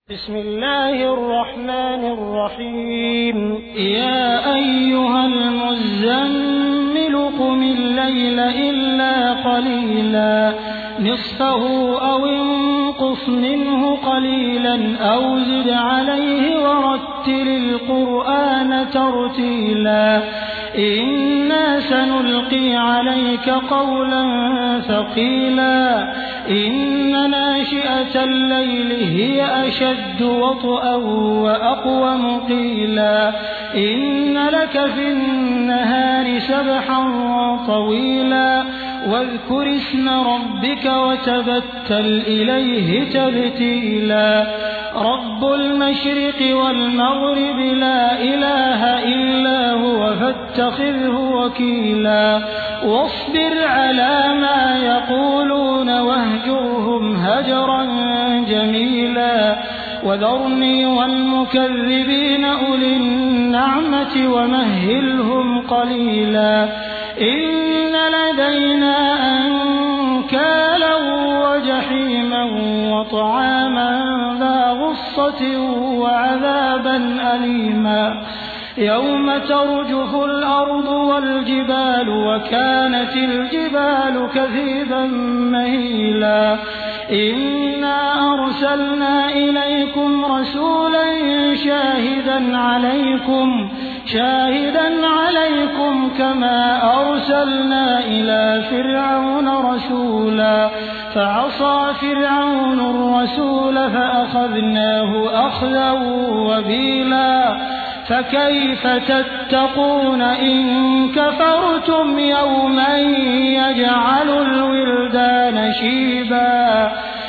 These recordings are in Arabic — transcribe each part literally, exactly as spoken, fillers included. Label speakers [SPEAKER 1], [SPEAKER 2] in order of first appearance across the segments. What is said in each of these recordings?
[SPEAKER 1] بسم الله الرحمن الرحيم يا أيها المزمل قم الليل إلا قليلا نصفه أو انقص منه قليلا أو زد عليه ورتل القرآن ترتيلا إنا سنلقي عليك قولا ثقيلا إن ناشئة الليل هي أشد وطئا وأقوم قيلا إن لك في النهار سبحا طويلا واذكر اسم ربك وتبتل إليه تبتيلا رب المشرق والمغرب لا إله إلا هو فاتخذه وكيلا واصبر على ما يقولون واهجرهم هجرا جميلا وذرني والمكذبين أولي النعمة ومهلهم قليلا إن لدينا أنكالا وجحيما وطعاما ذا غصة وعذابا أليما يوم ترجف الأرض والجبال وكانت الجبال كثيبا مهيلا إنا أرسلنا إليكم رسولا شاهدا عليكم شاهدا عليكم كما أرسلنا إلى فرعون رسولا فعصى فرعون الرسول فأخذناه أخذا وبيلا فكيف تتقون إن كفرتم يوما يجعل الولدان شيبا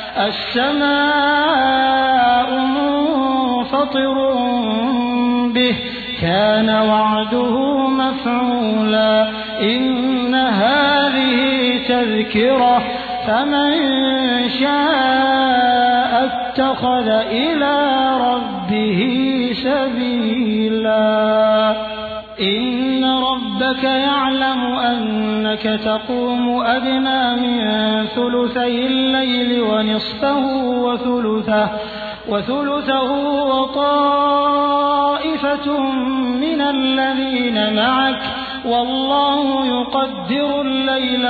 [SPEAKER 1] السماء منفطر به كان وعده مفعولا إن هذه تذكرة فمن شاء اتخذ إلى ربه سبيلا إن ربك يعلم أنك تقوم أدنى من ثلثي الليل ونصفه وثلثه وثلثه وطائفة من الذين معك والله يقدر الليل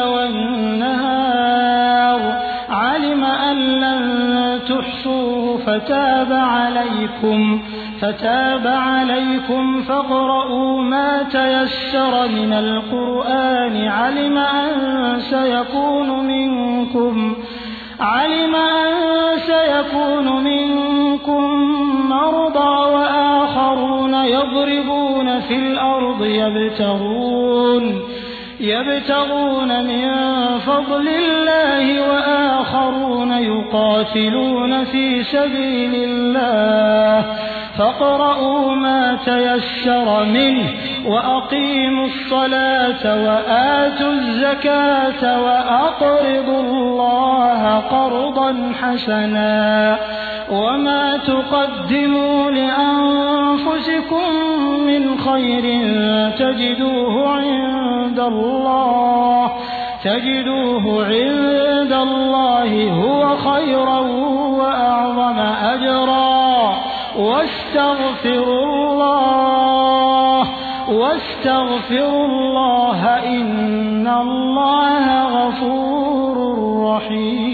[SPEAKER 1] والنهار علم أن لن تحصوه فتاب عليكم فتاب عليكم فاقرؤوا ما تيسر من القرآن علم أن سيكون منكم علم أن سيكون منكم مرضى وآخرون يضربون في الأرض يبتغون يبتغون من فضل الله وآخرون يقاتلون في سبيل الله فاقرؤوا ما تيسر منه وأقيموا الصلاة وآتوا الزكاة وأقرضوا الله قرضا حسنا وما تقدموا لأنفسكم من خير تجدوه عند الله تجدوه عند الله هو خيرا وأعظم أجرا واستغفروا الله واستغفروا الله إن الله غفور رحيم